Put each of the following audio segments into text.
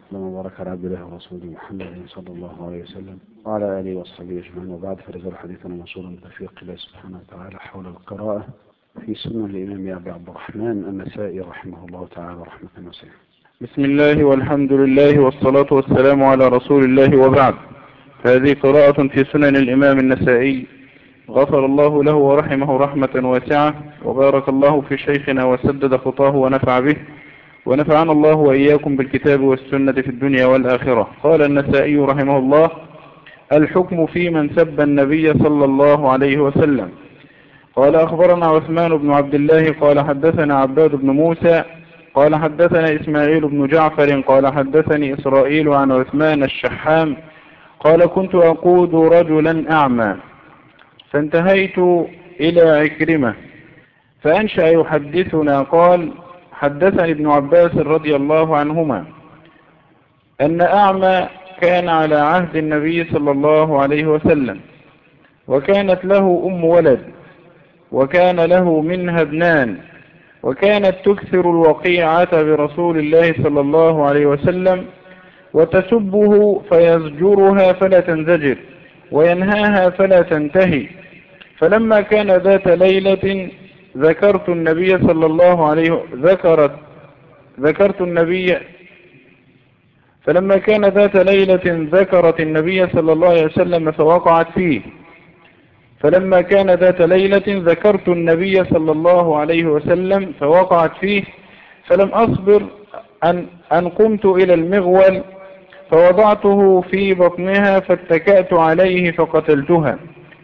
اللهم بارك على عبد الله ورسوله محمد صلى الله عليه وسلم وعلى آله وصحبه أجمعين، وبعد فلازال حديثنا موصولا بتوفيق الله سبحانه وتعالى حول القراءة في سنن الإمام أبي عبد الرحمن النسائي رحمه الله تعالى رحمة واسعة. بسم الله والحمد لله والصلاة والسلام على رسول الله وبعد. هذه قراءة في سنن الإمام النسائي، غفر الله له ورحمه رحمة واسعة، وبارك الله في شيخنا وسدد خطاه ونفع به، ونفعنا الله وإياكم بالكتاب والسنة في الدنيا والآخرة. قال النسائي رحمه الله: الحكم في من سب النبي صلى الله عليه وسلم. قال أخبرنا عثمان بن عبد الله قال حدثنا عباد بن موسى قال حدثنا إسماعيل بن جعفر قال حدثني إسرائيل عن عثمان الشحام قال: كنت أقود رجلا أعمى فانتهيت إلى عكرمة فأنشأ يحدثنا قال: حدثني ابن عباس رضي الله عنهما أن أعمى كان على عهد النبي صلى الله عليه وسلم، وكانت له أم ولد، وكان له منها ابنان، وكانت تكثر الوقيعة برسول الله صلى الله عليه وسلم، وتسبه فيزجرها فلا تنزجر، وينهاها فلا تنتهي. فلما كان ذات ليلة ذكرت النبي صلى الله عليه ذكرت النبي فلما كان ذات ليلة ذكرت النبي صلى الله عليه وسلم فوقعت فيه. فلما كان ذات ليلة ذكرت النبي صلى الله عليه وسلم فوقعت فيه، فلم أصبر أن قمت إلى المغول فوضعته في بطنها فاتكأت عليه فقتلتها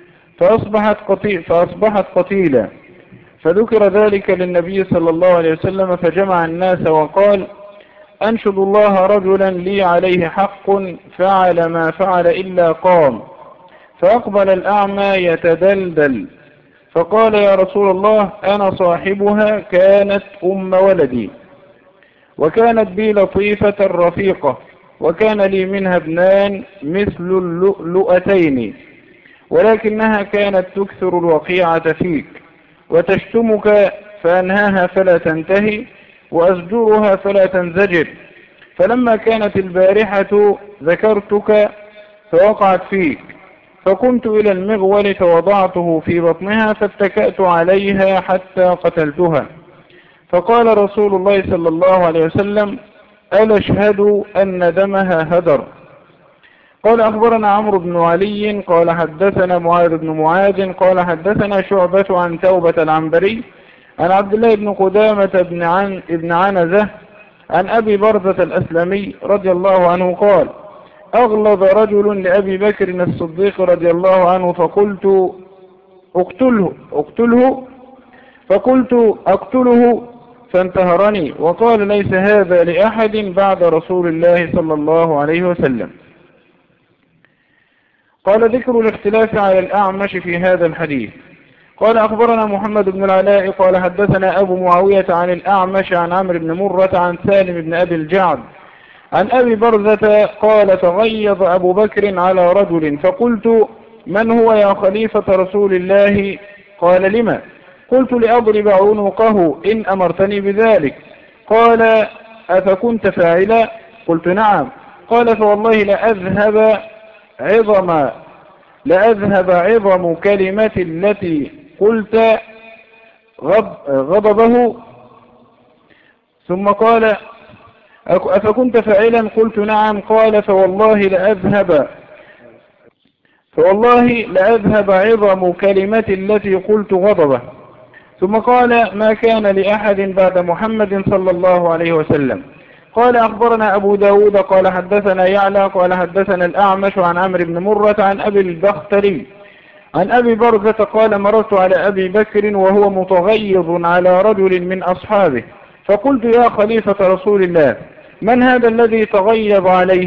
فأصبحت قتيلة. فذكر ذلك للنبي صلى الله عليه وسلم فجمع الناس وقال: أنشد الله رجلا لي عليه حق فعل ما فعل إلا قام. فأقبل الأعمى يتدلدل فقال: يا رسول الله، أنا صاحبها، كانت أم ولدي، وكانت بي لطيفة رفيقة، وكان لي منها ابنان مثل اللؤلؤتين، ولكنها كانت تكثر الوقيعة فيك، وتشتمك فأنهاها فلا تنتهي، وأزجرها فلا تنزجر. فلما كانت البارحة ذكرتك فوقعت فيك، فقمت إلى المغول فوضعته في بطنها فاتكأت عليها حتى قتلتها. فقال رسول الله صلى الله عليه وسلم: ألا اشهد أن دمها هدر. قال أخبرنا عمرو بن علي قال حدثنا معاذ بن معاذ قال حدثنا شعبة عن توبة العنبري عن عبد الله بن قدامة بن عنزة عن أبي برزة الأسلمي رضي الله عنه قال: أغلظ رجل لأبي بكر الصديق رضي الله عنه فقلت: اقتله فقلت: أقتله، فانتهرني وقال: ليس هذا لأحد بعد رسول الله صلى الله عليه وسلم. قال: ذكر الاختلاف على الأعمش في هذا الحديث. قال أخبرنا محمد بن العلاء قال حدثنا أبو معاوية عن الأعمش عن عمرو بن مرة عن سالم بن أبي الجعد عن أبي برزة قال: تغيظ أبو بكر على رجل فقلت: من هو يا خليفة رسول الله؟ قال: لما؟ قلت: لأضرب عنقه إن أمرتني بذلك. قال: أفكنت فاعلا؟ قلت: نعم. قال: فوالله لأذهب عظم كلمة التي قلت غضبه. ثم قال: أفكنت فاعلا؟ قلت: نعم. قال: فوالله لأذهب عظم كلمة التي قلت غضبه. ثم قال: ما كان لأحد بعد محمد صلى الله عليه وسلم. قال أخبرنا أبو داود قال حدثنا يعلى قال حدثنا الأعمش عن عمرو بن مرة عن أبي البختري عن أبي برزة قال: مررت على أبي بكر وهو متغيظ على رجل من أصحابه، فقلت: يا خليفة رسول الله، من هذا الذي تغيظ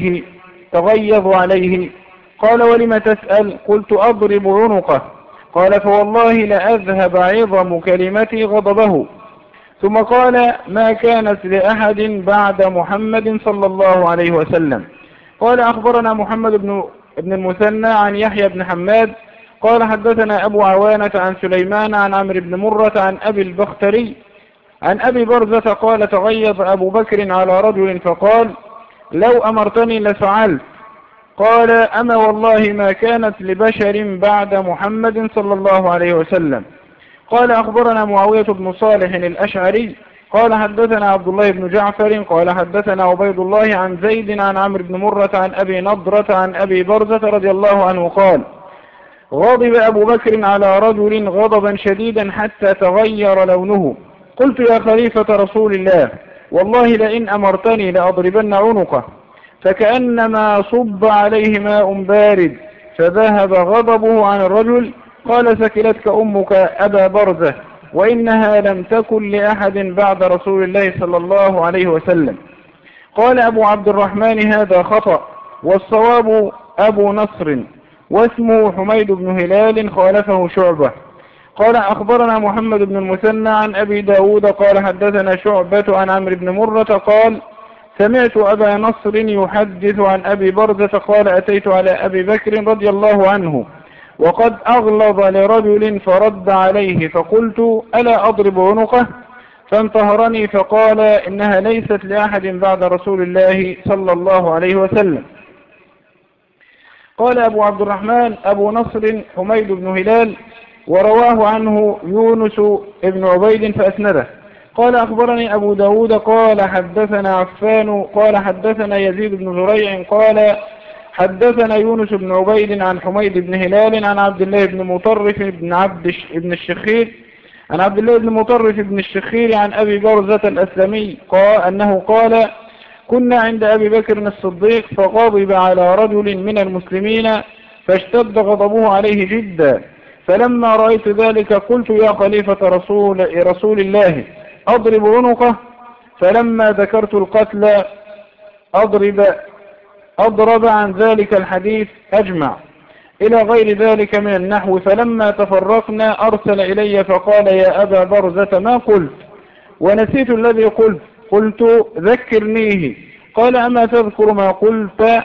عليه؟ قال: ولم تسأل؟ قلت: أضرب عنقه. قال: فوالله لأذهب عظم كلمتي غضبه. ثم قال: ما كانت لأحد بعد محمد صلى الله عليه وسلم. قال أخبرنا محمد بن المثنى عن يحيى بن حماد قال حدثنا أبو عوانة عن سليمان عن عمرو بن مرة عن أبي البختري عن أبي برزة قال: تغيظ أبو بكر على رجل فقال: لو أمرتني لفعلت. قال أما والله ما كانت لبشر بعد محمد صلى الله عليه وسلم. قال أخبرنا معاوية بن صالح الأشعري قال حدثنا عبد الله بن جعفر قال حدثنا عبيد الله عن زيد عن عمرو بن مرة عن أبي نضرة عن أبي برزة رضي الله عنه قال غضب أبو بكر على رجل غضبا شديدا حتى تغير لونه. قلت يا خليفة رسول الله والله لئن أمرتني لأضربن عنقه، فكأنما صب عليه ماء بارد فذهب غضبه عن الرجل. قال ثكلتك أمك أبا برزة، وإنها لم تكن لأحد بعد رسول الله صلى الله عليه وسلم. قال أبو عبد الرحمن هذا خطأ، والصواب أبو نصر واسمه حميد بن هلال خالفه شعبة. قال أخبرنا محمد بن المثنى عن أبي داود قال حدثنا شعبة عن عمرو بن مرة قال سمعت أبا نصر يحدث عن أبي برزة قال أتيت على أبي بكر رضي الله عنه وقد أغلظ لرجل فرد عليه، فقلت ألا أضرب عنقه؟ فانتهرني فقال إنها ليست لأحد بعد رسول الله صلى الله عليه وسلم. قال أبو عبد الرحمن أبو نصر حميد بن هلال، ورواه عنه يونس بن عبيد فأسنده. قال أخبرني أبو داود قال حدثنا عفان قال حدثنا يزيد بن زريع قال حدثنا يونس بن عبيد عن حميد بن هلال عن عبد الله بن مطرف بن الشخير عن عبد الله بن مطرف بن الشخير عن أبي برزة الأسلمي قال أنه قال كنا عند أبي بكر الصديق فغضب على رجل من المسلمين فاشتد غضبه عليه جدا، فلما رأيت ذلك قلت يا خليفة رسول الله أضرب عنقه؟ فلما ذكرت القتل أضرب عن ذلك الحديث أجمع إلى غير ذلك من النحو. فلما تفرقنا أرسل إلي فقال يا أبا برزة ما قلت؟ ونسيت الذي قلت ذكرنيه. قال أما تذكر ما قلت؟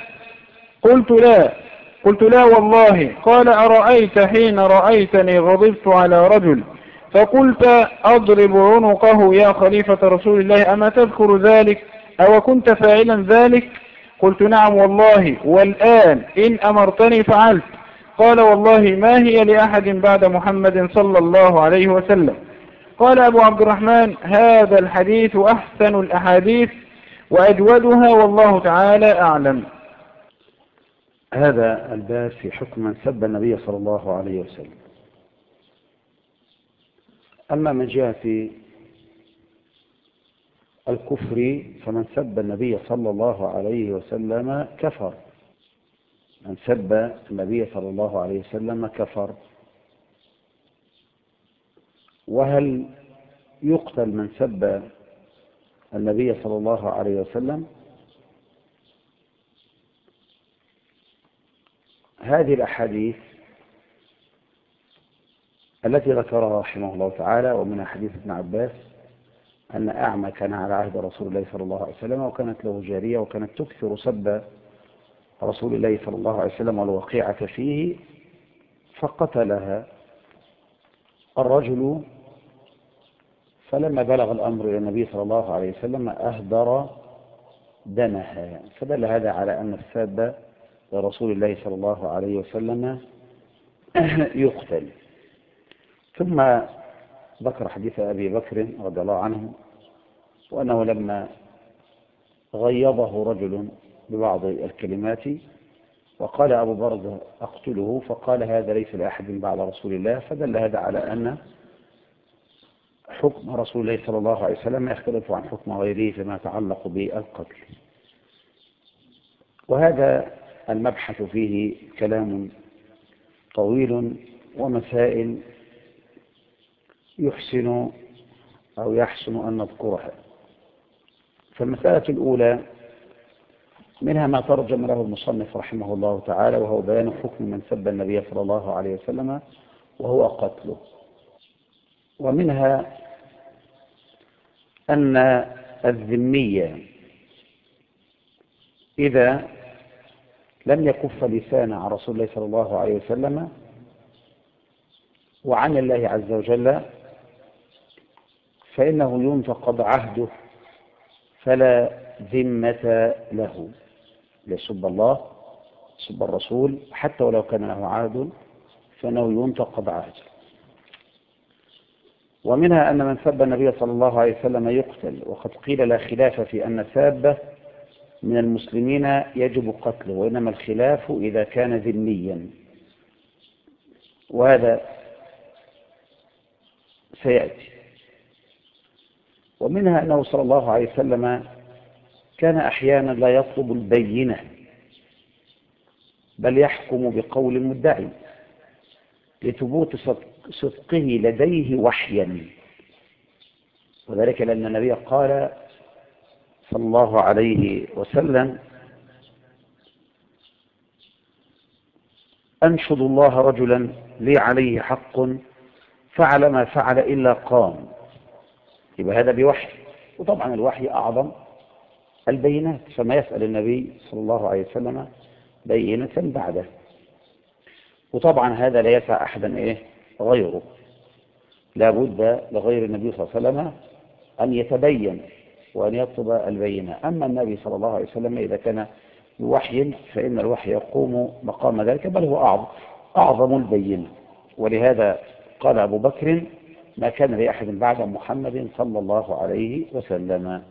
قلت لا والله. قال أرأيت حين رأيتني غضبت على رجل فقلت أضرب عنقه يا خليفة رسول الله أما تذكر ذلك أو كنت فاعلا ذلك؟ قلت نعم والله، والآن إن أمرتني فعلت. قال والله ما هي لأحد بعد محمد صلى الله عليه وسلم. قال أبو عبد الرحمن هذا الحديث أحسن الأحاديث وأجودها والله تعالى أعلم. هذا الباب في حكم من سب النبي صلى الله عليه وسلم. أما من جهة الكفر فمن سب النبي صلى الله عليه وسلم كفر. من سب النبي صلى الله عليه وسلم كفر. وهل يقتل من سب النبي صلى الله عليه وسلم؟ هذه الأحاديث التي ذكرها رحمه الله تعالى ومن حديث ابن عباس أن أعمى كان على عهد رسول الله صلى الله عليه وسلم وكانت له جارية وكانت تكثر سب رسول الله صلى الله عليه وسلم والوقيعة فيه فقتلها الرجل، فلما بلغ الأمر إلى النبي صلى الله عليه وسلم أهدر دمها، فدل هذا على أن الساب لرسول الله صلى الله عليه وسلم يقتل. ثم ذكر حديث أبي بكر رضي الله عنه وأنه لما غيظه رجل ببعض الكلمات وقال أبو برزة أقتله فقال هذا ليس لأحد بعد رسول الله، فدل هذا على أن حكم رسول الله صلى الله عليه وسلم يختلف عن حكم غيره فيما يتعلق بالقتل. وهذا المبحث فيه كلام طويل ومسائل يحسن أن نذكرها. فالمسألة الأولى منها ما ترجم له المصنف رحمه الله تعالى وهو بيان حكم من سب النبي صلى الله عليه وسلم وهو قتله. ومنها أن الذمية إذا لم يكف لسانه عن رسول الله صلى الله عليه وسلم وعن الله عز وجل فإنه ينتقض عهده فلا ذمة له، يسب الله يسب الرسول حتى ولو كان له عهد فإنه ينتقض عهده. ومنها أن من سب النبي صلى الله عليه وسلم يقتل، وقد قيل لا خلاف في أن سابه من المسلمين يجب قتله، وإنما الخلاف إذا كان ذميا، وهذا سيأتي. ومنها أنه صلى الله عليه وسلم كان أحيانا لا يطلب البينة بل يحكم بقول المدعي لثبوت صدقه لديه وحيا، وذلك لأن النبي قال صلى الله عليه وسلم: أنشد الله رجلا لي عليه حق فعل ما فعل إلا قام. يبقى هذا بوحي، وطبعا الوحي أعظم البينات، فما يسأل النبي صلى الله عليه وسلم بينة بعده، وطبعا هذا لا يسع أحدا غيره، لا بد لغير النبي صلى الله عليه وسلم أن يتبين وأن يطلب البينة. أما النبي صلى الله عليه وسلم إذا كان بوحي فإن الوحي يقوم مقام ذلك، بل هو أعظم البينة. ولهذا قال أبو بكر: ما كان لأحد بعد محمد صلى الله عليه وسلم.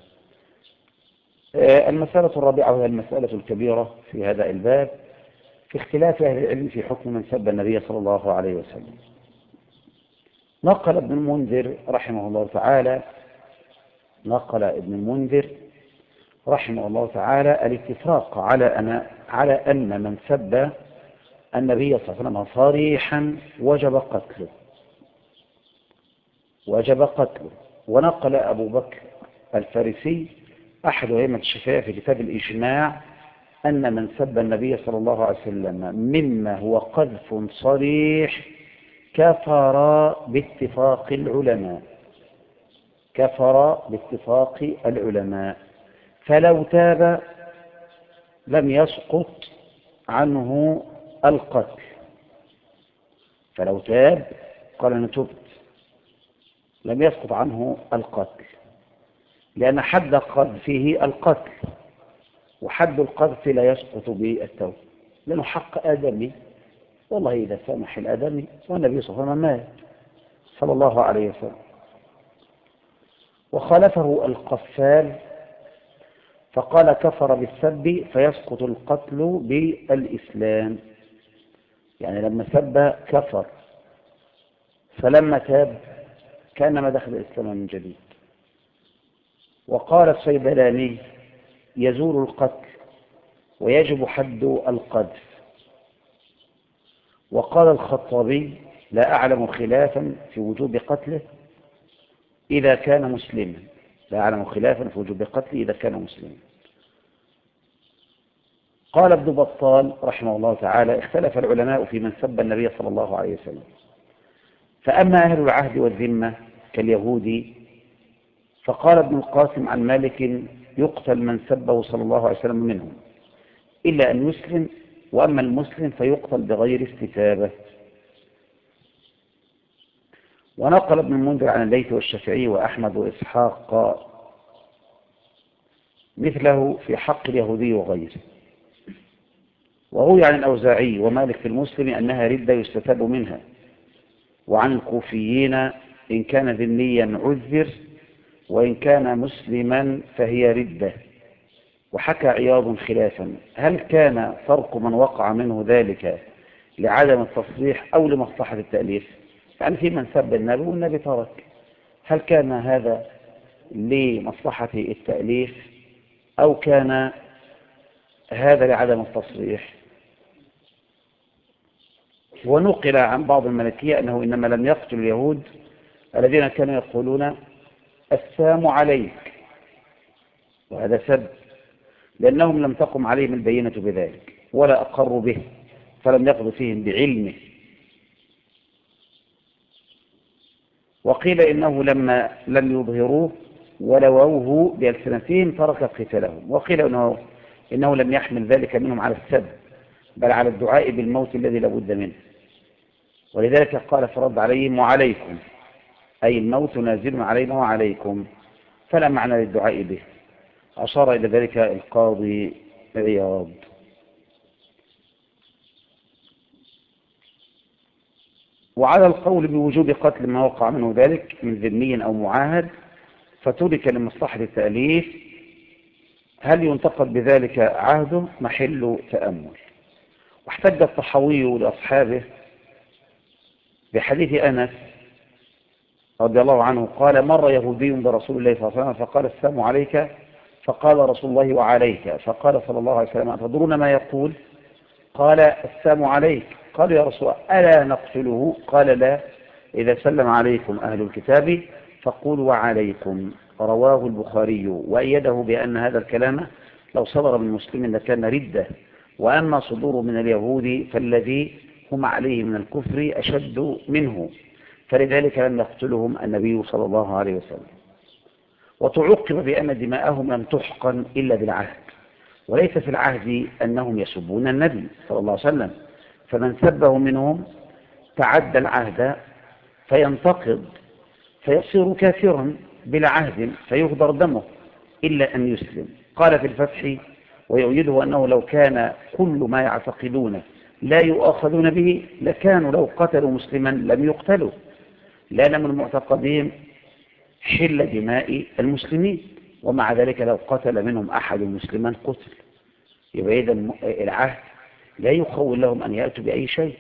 المسألة الرابعة وهي المسألة الكبيرة في هذا الباب، في اختلاف أهل العلم في حكم من سب النبي صلى الله عليه وسلم. نقل ابن المنذر رحمه الله تعالى الاتفاق على أن من سب النبي صلى الله عليه وسلم صريحا وجب قتله. ونقل أبو بكر الفارسي أحد أئمة الشافعية في كتاب الإجماع أن من سب النبي صلى الله عليه وسلم مما هو قذف صريح كفر باتفاق العلماء، فلو تاب لم يسقط عنه القتل. فلو تاب قال: أنا تبت، لم يسقط عنه القتل، لأن حد قذفه القتل، وحد القذف لا يسقط بالتوبة، لأنه حق آدمي، والله إذا سامح الآدمي، والنبي صلى الله عليه وسلم مات صلى الله عليه وسلم. وخالفه القفال فقال: كفر بالسب فيسقط القتل بالإسلام، يعني لما سب كفر، فلما تاب كأنما دخل الإسلام من جديد. وقال الصيدلاني: يزول القتل ويجب حد القذف. وقال الخطابي: لا أعلم خلافا في وجوب قتله إذا كان مسلما. قال ابن بطال رحمه الله تعالى: اختلف العلماء في من سب النبي صلى الله عليه وسلم، فأما أهل العهد والذمة كاليهود فقال ابن القاسم عن مالك: يقتل من سبه صلى الله عليه وسلم منهم إلا أن يسلم، وأما المسلم فيقتل بغير استتابة. ونقل ابن المنذر عن الليث والشافعي وأحمد وإسحاق مثله في حق اليهودي وغيره. وروي عن الأوزاعي ومالك في المسلم أنها ردة يستتاب منها، وعن الكوفيين إن كان ذميا عذر، وإن كان مسلما فهي ردة. وحكى عياض خلافا: هل كان ترك من وقع منه ذلك لعدم التصريح أو لمصلحة التأليف؟ يعني في من سب النبي والنبي ترك، هل كان هذا لمصلحة التأليف أو كان هذا لعدم التصريح؟ ونقل عن بعض المالكية أنه إنما لم يقتل اليهود الذين كانوا يقولون السام عليك، وهذا سب، لأنهم لم تقم عليهم البينة بذلك ولا أقروا به، فلم يقضوا فيهم بعلمه. وقيل إنه لما لم يظهروه ولووه بألسنتهم ترك قتالهم. وقيل إنه لم يحمل ذلك منهم على السب، بل على الدعاء بالموت الذي لابد منه، ولذلك قال فرد عليهم: وعليكم، أي الموت نازل علينا وعليكم، فلا معنى للدعاء به. أشار إلى ذلك القاضي عياض. وعلى القول بوجوب قتل ما وقع منه ذلك من ذمي أو معاهد فترك لمصلحة التأليف، هل ينتقد بذلك عهده؟ محل تأمل. واحتج الطحاوي لأصحابه بحديث أنس رضي الله عنه قال: مر يهودي برسول الله صلى الله عليه وسلم فقال: السلام عليك. فقال رسول الله: وعليك. فقال صلى الله عليه وسلم: أتدرون ما يقول؟ قال: السلام عليك. قال: يا رسول الله ألا نقتله؟ قال: لا، إذا سلم عليكم أهل الكتاب فقولوا وعليكم. رواه البخاري، وأيده بأن هذا الكلام لو صدر من مسلم لكان ردة، وأما صدوره من اليهود فالذي هم عليه من الكفر أشد منه، فلذلك لم يقتلهم النبي صلى الله عليه وسلم. وتعقب بأن دماءهم لم تحقن إلا بالعهد، وليس في العهد أنهم يسبون النبي صلى الله عليه وسلم، فمن سبه منهم تعدى العهد فينتقض فيصير كافرا بلا عهد فيهدر دمه إلا أن يسلم. قال في الفتح: ويؤيده أنه لو كان كل ما يعتقدون لا يؤاخذون به لكانوا لو قتلوا مسلما لم يقتلوا، لأن من معتقدهم حل دماء المسلمين، ومع ذلك لو قتل منهم أحد مسلما قتل. يبقى إذن العهد لا يخول لهم أن يأتوا بأي شيء.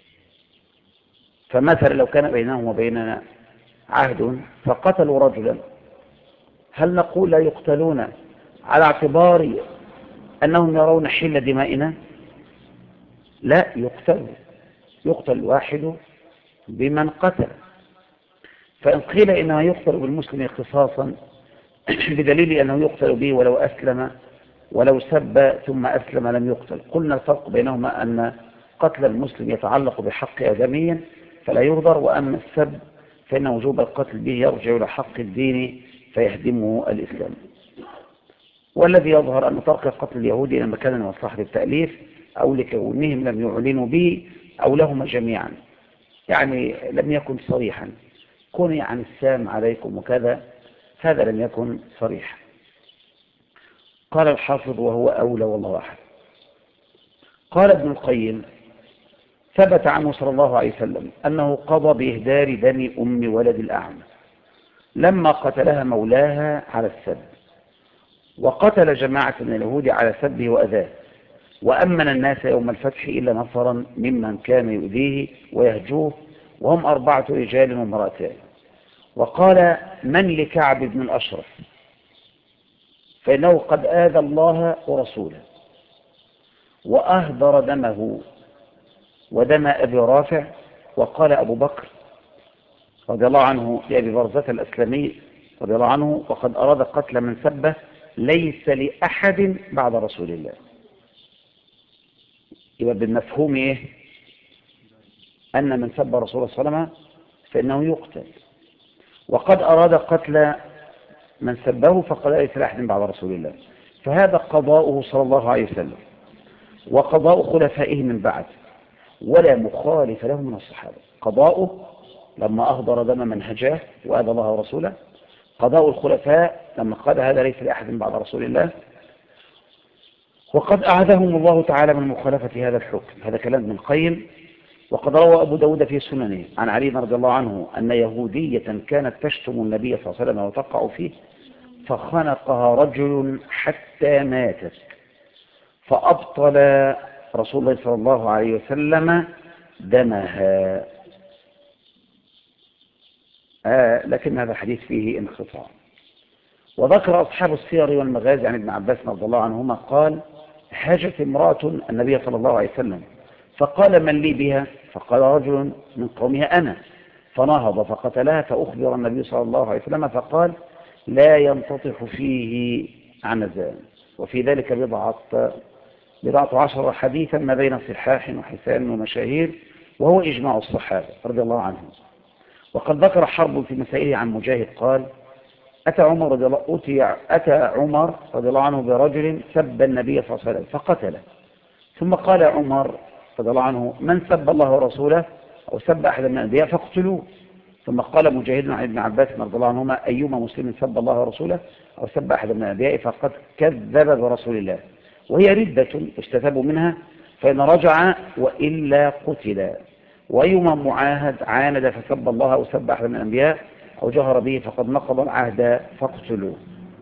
فمثلا لو كان بينهم وبيننا عهد فقتلوا رجلا، هل نقول لا يقتلون على اعتبار أنهم يرون حل دمائنا؟ لا، يقتل الواحد بمن قتل. فإن قيل إنه يقتل بالمسلم قصاصا بدليل أنه يقتل به ولو أسلم، ولو سب ثم أسلم لم يقتل، قلنا الفرق بينهما أن قتل المسلم يتعلق بحق آدمي فلا يهدر، وأما السب فإن وجوب القتل به يرجع إلى حق الدين فيهدمه الإسلام. والذي يظهر أن ترك قتل اليهود لما كان مصلحة التأليف أو لكونهم لم يعلنوا به أو لهما جميعا، يعني لم يكن صريحا، كن عن السام عليكم وكذا، هذا لم يكن صريحا. قال الحافظ وهو أولى والله أحد. قال ابن القيم: ثبت عنه صلى الله عليه وسلم أنه قضى بإهدار دم أم ولد الأعمى لما قتلها مولاها على السب، وقتل جماعة من اليهود على سبه وأذاه، وأمن الناس يوم الفتح إلا نفرا ممن كان يؤذيه ويهجوه، وهم 4 رجال وامرأتان. وقال: من لكعب بن الأشرف فإنه قد آذى الله ورسوله وأهدر دمه ودم أبي رافع. وقال أبو بكر رضي الله عنه لأبي برزة الأسلمي رضي الله عنه: وقد أراد قتل من سبه ليس لأحد بعد رسول الله. يبقى بالمفهوم إيه؟ أن من سب رسول الله صلى الله عليه وسلم فإنه يقتل، وقد أراد قتل من سبه فقد ليس لأحد بعد رسول الله. فهذا قضاؤه صلى الله عليه وسلم وقضاء خلفائه من بعد، ولا مخالف له من الصحابة. قضاؤه لما أهدر دم من هجاه وأذى الله ورسوله، قضاء الخلفاء لما قال هذا ليس لأحد بعد رسول الله، وقد أعاذهم الله تعالى من مخالفة هذا الحكم. هذا كلام ابن القيم. وقد روى أبو داود في سننه عن علي رضي الله عنه أن يهودية كانت تشتم النبي صلى الله عليه وسلم وتقع فيه، فخنقها رجل حتى ماتت، فأبطل رسول الله صلى الله عليه وسلم دمها. لكن هذا الحديث فيه انقطاع. وذكر أصحاب السير والمغازي عن ابن عباس رضي الله عنهما قال: هاجت امرأة النبي صلى الله عليه وسلم فقال: من لي بها؟ فقال رجل من قومها أنا، فنهض فقتلها، فأخبر النبي صلى الله عليه وسلم فقال: لا ينتطح فيه عنزان. وفي ذلك بضعة عشر حديثا ما بين صحاح وحسان ومشاهير، وهو إجماع الصحابة رضي الله عنهم. وقد ذكر حرب في مسائله عن مجاهد قال: أتى عمر رضي الله عنه برجل سب النبي صلى الله عليه وسلم فقتله، ثم قال عمر رضي الله عنه: من سب الله ورسوله أو سب أحد من الأنبياء فاقتلوه. ثم قال مجاهد عن ابن عباس رضي الله عنهما: أيما مسلم سب الله ورسوله أو سب أحد من الأنبياء فقد كذب برسول الله، وهي ردة استتابوا منها، فإن رجع وإلا قتل. وأيما معاهد عاند فسب الله أو سب أحد من الأنبياء أو جهر به فقد نقض العهد فاقتلوه.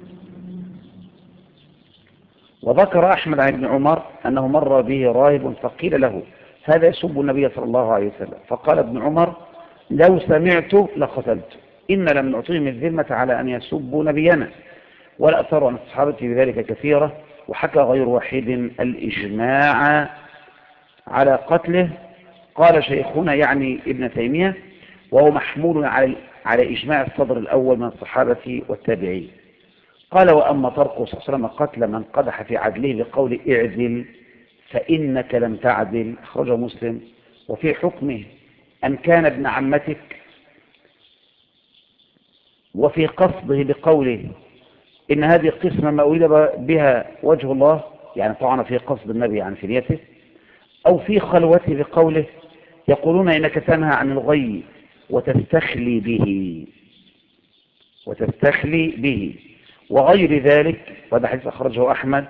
وذكر أحمد عن ابن عمر أنه مر به راهب فقيل له هذا يسب النبي صلى الله عليه وسلم، فقال ابن عمر لو سمعت لقتلت، إن لم نعطيهم الذمة على أن يسبوا نبينا. والأثر عن الصحابة بذلك كثيرة، وحكى غير واحد الإجماع على قتله. قال شيخنا يعني ابن تيمية وهو محمول على إجماع الصدر الأول من الصحابة والتابعين. قال وأما ترك صلى الله عليه وسلم قتل من قدح في عدله بقول اعدل فإنك لم تعدل، أخرجه مسلم. وفي حكمه أن كان ابن عمتك، وفي قصده بقوله إن هذه قسمة ما أريد بها وجه الله، يعني طعن في قصد النبي عن فنيته، أو في خلوته بقوله يقولون إنك تنهى عن الغي وتستخلي به وغير ذلك، وهذا حديث أخرجه أحمد.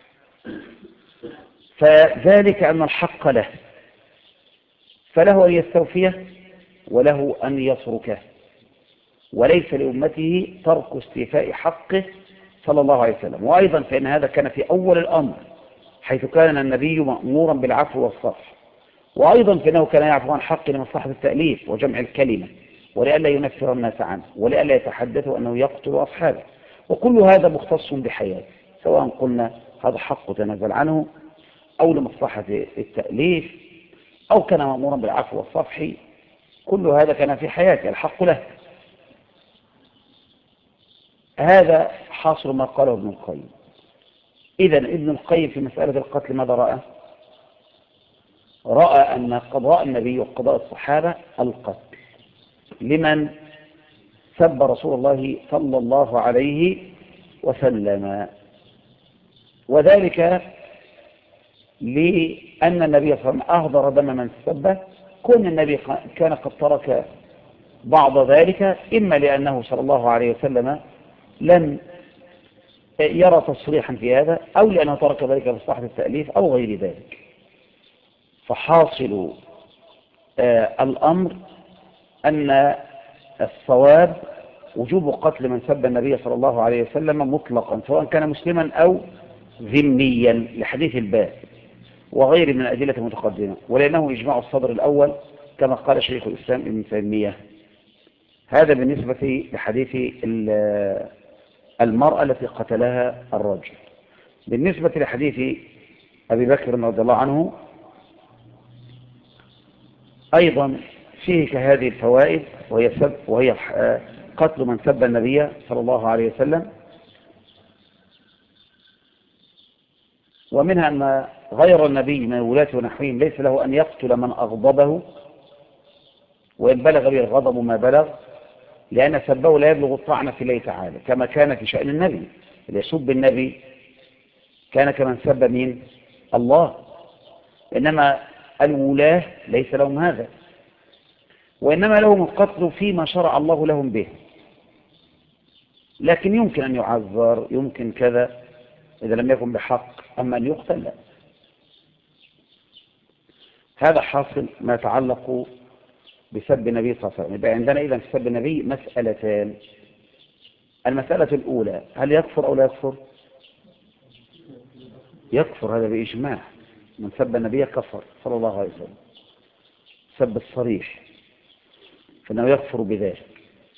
فذلك أن الحق له، فله أن يستوفيه وله أن يتركه، وليس لأمته ترك استيفاء حقه صلى الله عليه وسلم. وأيضا فإن هذا كان في أول الأمر حيث كان النبي مأمورا بالعفو والصفح، وأيضا فإنه كان يعفو عن حق لمصلحة التأليف وجمع الكلمة ولئلا ينفر الناس عنه ولئلا يتحدثوا أنه يقتل أصحابه، وكل هذا مختص بحياته، سواء قلنا هذا حق تنازل عنه أو لمصلحة التأليف أو كان مأمورا بالعفو والصفح، كل هذا كان في حياته الحق له. هذا حاصل ما قاله ابن القيم. إذن ابن القيم في مسألة القتل ماذا رأى؟ رأى أن قضاء النبي وقضاء الصحابة القتل لمن سب رسول الله صلى الله عليه وسلم، وذلك لأن النبي صلى الله عليه وسلم أهدر دم من سبه، كون النبي كان قد ترك بعض ذلك إما لأنه صلى الله عليه وسلم لم يرى تصريحا في هذا، أو لأنه ترك ذلك لمصلحة التأليف أو غير ذلك. فحاصل الأمر أن الصواب وجوب قتل من سب النبي صلى الله عليه وسلم مطلقا، سواء كان مسلما أو ذميا، لحديث الباب وغير من الأدلة المتقدمة، ولأنه إجماع الصدر الأول كما قال شيخ الإسلام ابن تيمية. هذا بالنسبة لحديث المرأة التي قتلها الرجل. بالنسبة لحديث أبي بكر رضي الله عنه أيضا فيه كهذه الفوائد، وهي قتل من سب النبي صلى الله عليه وسلم. ومنها أن غير النبي من الولاة ونحوهم ليس له أن يقتل من أغضبه، وإن بلغ به الغضب ما بلغ، لأن سبه لا يبلغ الطعن في الله تعالى، كما كان في شأن النبي. اللي يسب النبي كان كمن سب من الله، إنما الولاة ليس لهم هذا، وإنما لهم القتل فيما شرع الله لهم به، لكن يمكن أن يعذر، يمكن كذا إذا لم يكن بحق، أما أن يقتل لا. هذا حاصل ما يتعلق بسب النبي صلى الله عليه وسلم. يبقى عندنا إذا في سب النبي مسألتان. المسألة الأولى هل يكفر أو لا يكفر؟ يكفر، هذا بإجماع، من سب النبي كفر صلى الله عليه وسلم، سب الصريح، فإنه يكفر بذلك.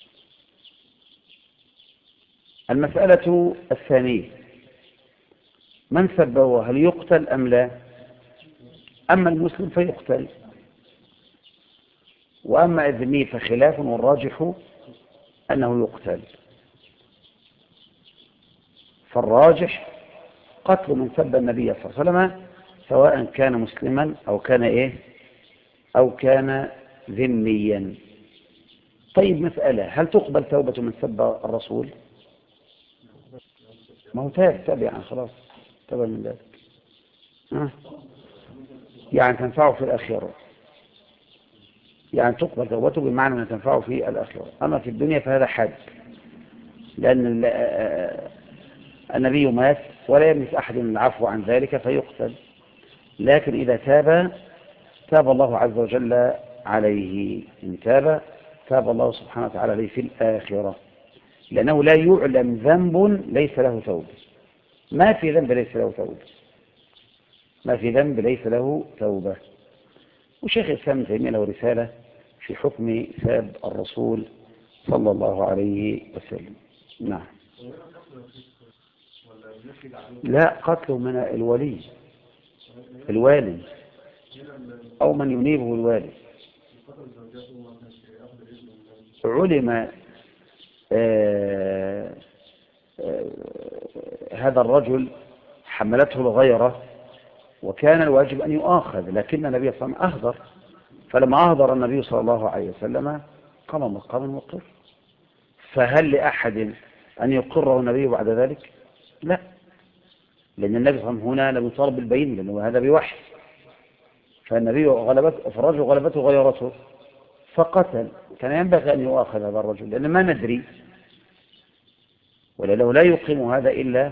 المسألة الثانية من سبه هل يقتل أم لا؟ أما المسلم فيقتل، وأما الذمي فخلاف، والراجح أنه يقتل. فالراجح قتل من سب النبي صلى الله عليه وسلم سواء كان مسلما أو كان أو كان ذميا. طيب مسألة، هل تقبل توبة من سب الرسول؟ ما هو تاب يعني خلاص تاب من ذلك، يعني تنفعه في الآخرة، يعني تقبل توبته بمعنى أن تنفعه في الآخرة. أما في الدنيا فهذا حد، لأن النبي مات ولا يملك أحد العفو عن ذلك فيقتل، لكن إذا تاب الله عز وجل عليه. إن تاب الله سبحانه وتعالى عليه في الآخرة، لأنه لا يعلم ذنب ليس له توبة. ما في ذنب ليس له توبة، ما في ذنب ليس له توبة. وشيخ الإسلام ابن تيمية له رسالة في حكم ساب الرسول صلى الله عليه وسلم. نعم. لا، قتله من الوالي أو من ينيبه الوالي. علم هذا الرجل حملته الغيرة وكان الواجب أن يؤاخذ، لكن النبي صلى الله عليه وسلم أهدر، فلما أهدر النبي صلى الله عليه وسلم قام مقام المقر. فهل لأحد أن يقره النبي بعد ذلك؟ لا، لأن النبي صلى الله عليه وسلم هنا لم يطالب بالبين، لأنه هذا بوحي. فالنبي فالرجل غلبته غيرته فقتل. كان ينبغي أن يؤاخذ هذا الرجل، لأن ما ندري، ولأنه لا يقيم هذا إلا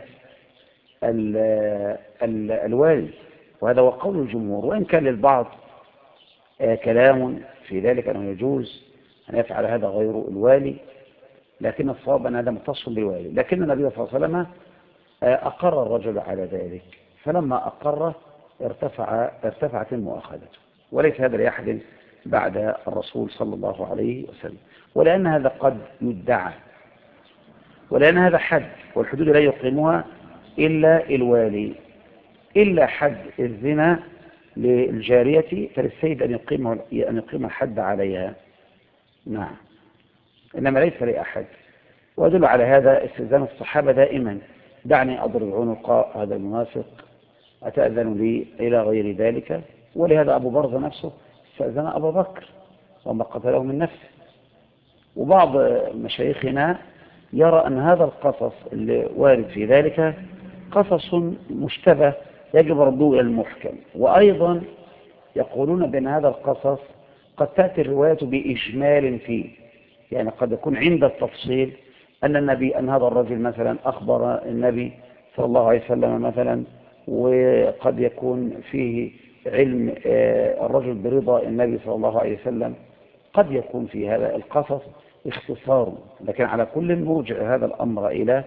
الوالي، وهذا هو قول الجمهور، وإن كان للبعض كلام في ذلك أنه يجوز أن يفعل هذا غير الوالي، لكن الصواب أن هذا متصل بالوالي. لكن النبي صلى الله عليه وسلم أقر الرجل على ذلك، فلما أقره ارتفعت المؤاخذة، وليس هذا لأحد بعد الرسول صلى الله عليه وسلم. ولأن هذا قد يدعى، ولأن هذا حد، والحدود لا يقيمها إلا الوالي، إلا حد الزنا للجارية فللسيد أن يقيم الحد عليها. نعم، إنما ليس لأحد. وأدل على هذا استئذان الصحابة دائما: دعني أضرب عنق هذا المنافق، أتأذن لي إلى غير ذلك. ولهذا أبو برزة نفسه استأذن أبا بكر وما قتله من نفسه. وبعض مشايخنا يرى أن هذا القصص اللي وارد في ذلك قصص مشتبه يجب ردوه إلى المحكم. وأيضا يقولون بأن هذا القصص قد تأتي الرواية بإجمال فيه، يعني قد يكون عند التفصيل أن هذا الرجل مثلا أخبر النبي صلى الله عليه وسلم مثلا، وقد يكون فيه علم الرجل برضا النبي صلى الله عليه وسلم. قد يكون في هذا القصص اختصار، لكن على كل مرجع هذا الأمر إلى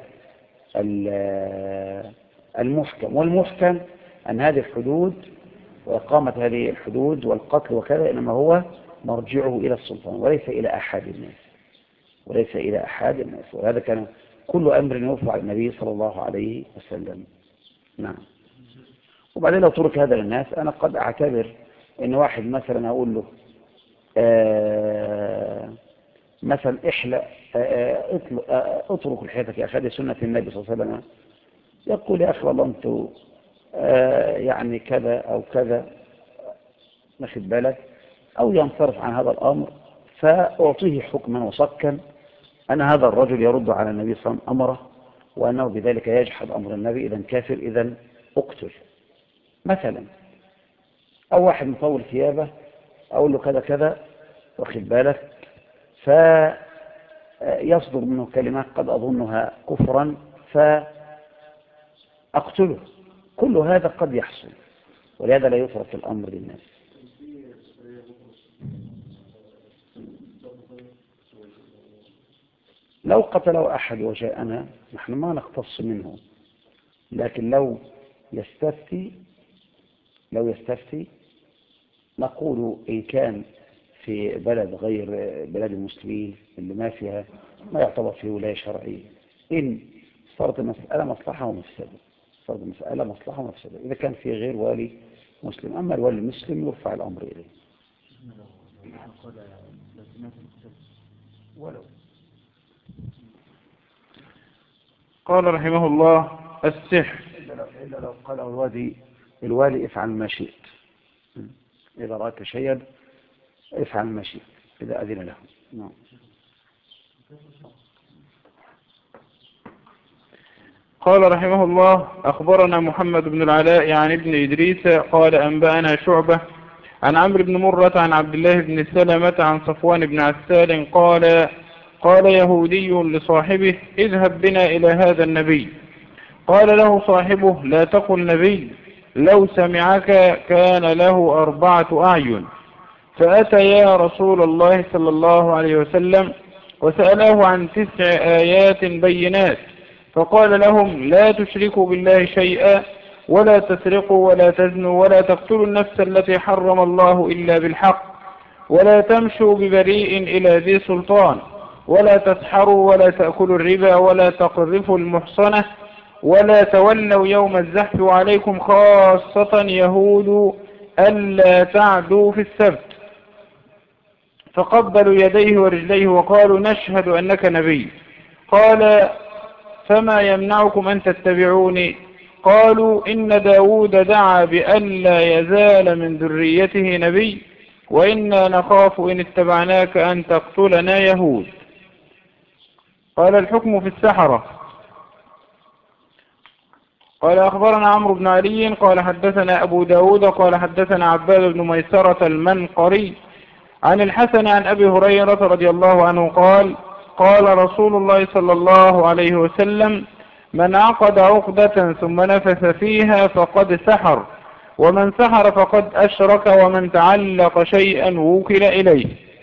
المحكم. والمحكم أن هذه الحدود وإقامة هذه الحدود والقتل وكذا إنما هو مرجعه إلى السلطان وليس إلى أحد الناس، وهذا كان كل أمر يرفع على النبي صلى الله عليه وسلم. نعم. وبعدين لو ترك هذا للناس، أنا قد أعتبر إن واحد مثلا أقول له مثلا اترك الحياتك يا أخي، هذه سنة النبي صلى الله عليه وسلم، يقول يا أخي والله أنتوا يعني كذا أو كذا، ناخد بالك، أو ينصرف عن هذا الأمر، فأعطيه حكما وصكا أن هذا الرجل يرد على النبي صلى الله عليه وسلم أمره، وأنه بذلك يجحد أمر النبي، إذا كافر، إذا اقتل مثلا. أو واحد مطول ثيابه أقول له كذا كذا، واخد بالك، فيصدر منه كلمات قد أظنها كفرا فأقتله. كل هذا قد يحصل، ولهذا لا يترك الأمر للناس. لو قتله أحد وجاءنا نحن ما نقتص منه، لكن لو يستفتي نقول إن كان في بلد غير بلاد المسلمين اللي ما فيها ما يعتبر فيه ولاية شرعية، إن صارت المسألة مصلحة ومفسدة، إذا كان في غير والي مسلم. أما الوالي المسلم يرفع الأمر إليه. ولو قال رحمه الله: السحر. إلا لو قال الوالي افعل ما شئت، إذا رأيت شيئا افعل ما شئت إذا أذن له. نعم. قال رحمه الله: أخبرنا محمد بن العلاء عن ابن إدريس قال أنبأنا شعبة عن عمرو بن مرة عن عبد الله بن سلمة عن صفوان بن عسال قال يهودي لصاحبه: اذهب بنا إلى هذا النبي. قال له صاحبه لا تقل نبي، لو سمعك كان له 4 أعين. فأتى يا رسول الله صلى الله عليه وسلم وسأله عن 9 آيات بينات، فقال لهم لا تشركوا بالله شيئا، ولا تسرقوا ولا تزنوا ولا تقتلوا النفس التي حرم الله إلا بالحق، ولا تمشوا ببريء إلى ذي سلطان، ولا تسحروا ولا تأكلوا الربا، ولا تقذفوا المحصنة، ولا تولوا يوم الزحف، وعليكم خاصة يهود ألا تعدوا في السبت. فقبلوا يديه ورجليه وقالوا نشهد أنك نبي. قال فما يمنعكم أن تتبعوني؟ قالوا إن داود دعا بألا يزال من ذريته نبي، وإنا نخاف إن اتبعناك أن تقتلنا يهود. قال الحكم في السحرة. قال أخبرنا عمرو بن علي قال حدثنا أبو داود قال حدثنا عباد بن ميسرة المنقري عن الحسن عن أبي هريرة رضي الله عنه قال قال رسول الله صلى الله عليه وسلم من عقد عقدة ثم نفث فيها فقد سحر، ومن سحر فقد أشرك، ومن تعلق شيئا وكل إليه.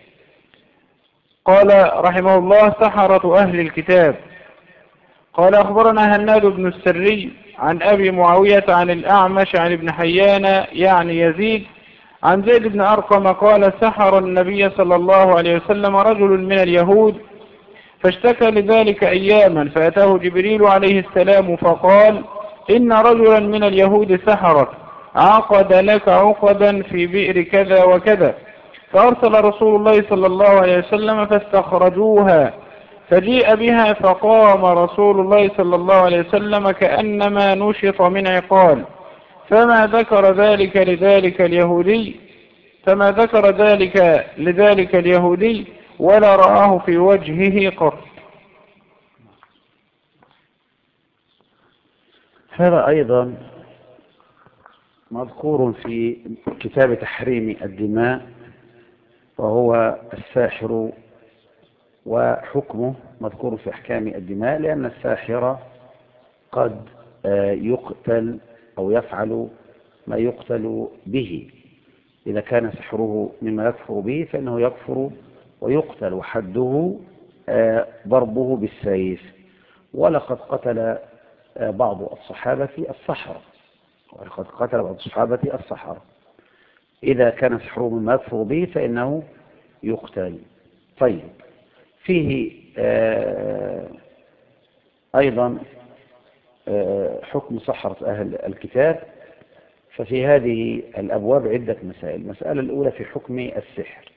قال رحمه الله سحرة أهل الكتاب. قال أخبرنا هناد بن السري عن أبي معاوية عن الأعمش عن ابن حيان يعني يزيد عن زيد بن أرقم قال سحر النبي صلى الله عليه وسلم رجل من اليهود، فاشتكى لذلك أياما، فأتاه جبريل عليه السلام فقال إن رجلا من اليهود سحرك، عقد لك عقدا في بئر كذا وكذا. فأرسل رسول الله صلى الله عليه وسلم فاستخرجوها، فجيء بها، فقام رسول الله صلى الله عليه وسلم كأنما نشط من عقال، فما ذكر ذلك لذلك اليهودي ولا رآه في وجهه قط. هذا أيضا مذكور في كتاب تحريم الدماء، وهو الساحر وحكمه مذكور في أحكام الدماء، لأن الساحر قد يقتل أو يفعل ما يقتل به. إذا كان سحره مما يكفر به فإنه يكفر ويقتل، وحده ضربه بالسيف. ولقد قتل بعض الصحابة السحرة، إذا كان سحره مما يكفر به فإنه يقتل. طيب، فيه أيضا حكم سحرة أهل الكتاب. ففي هذه الأبواب عدة مسائل. المسألة الأولى في حكم السحر.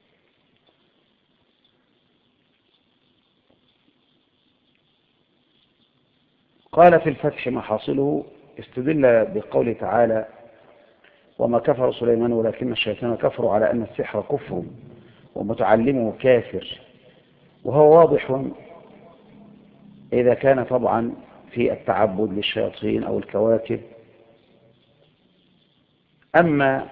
قال في الفتح محاصله استدل بقوله تعالى وما كفر سليمان ولكن الشيطان كفروا على أن السحر كفر ومتعلمه كافر، وهو واضح إذا كان طبعا في التعبد للشياطين أو الكواكب. أما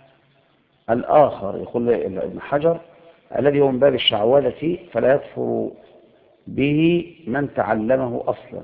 الآخر يقول ابن حجر الذي هو من باب الشعوذة فلا يكفر به من تعلمه أصلا،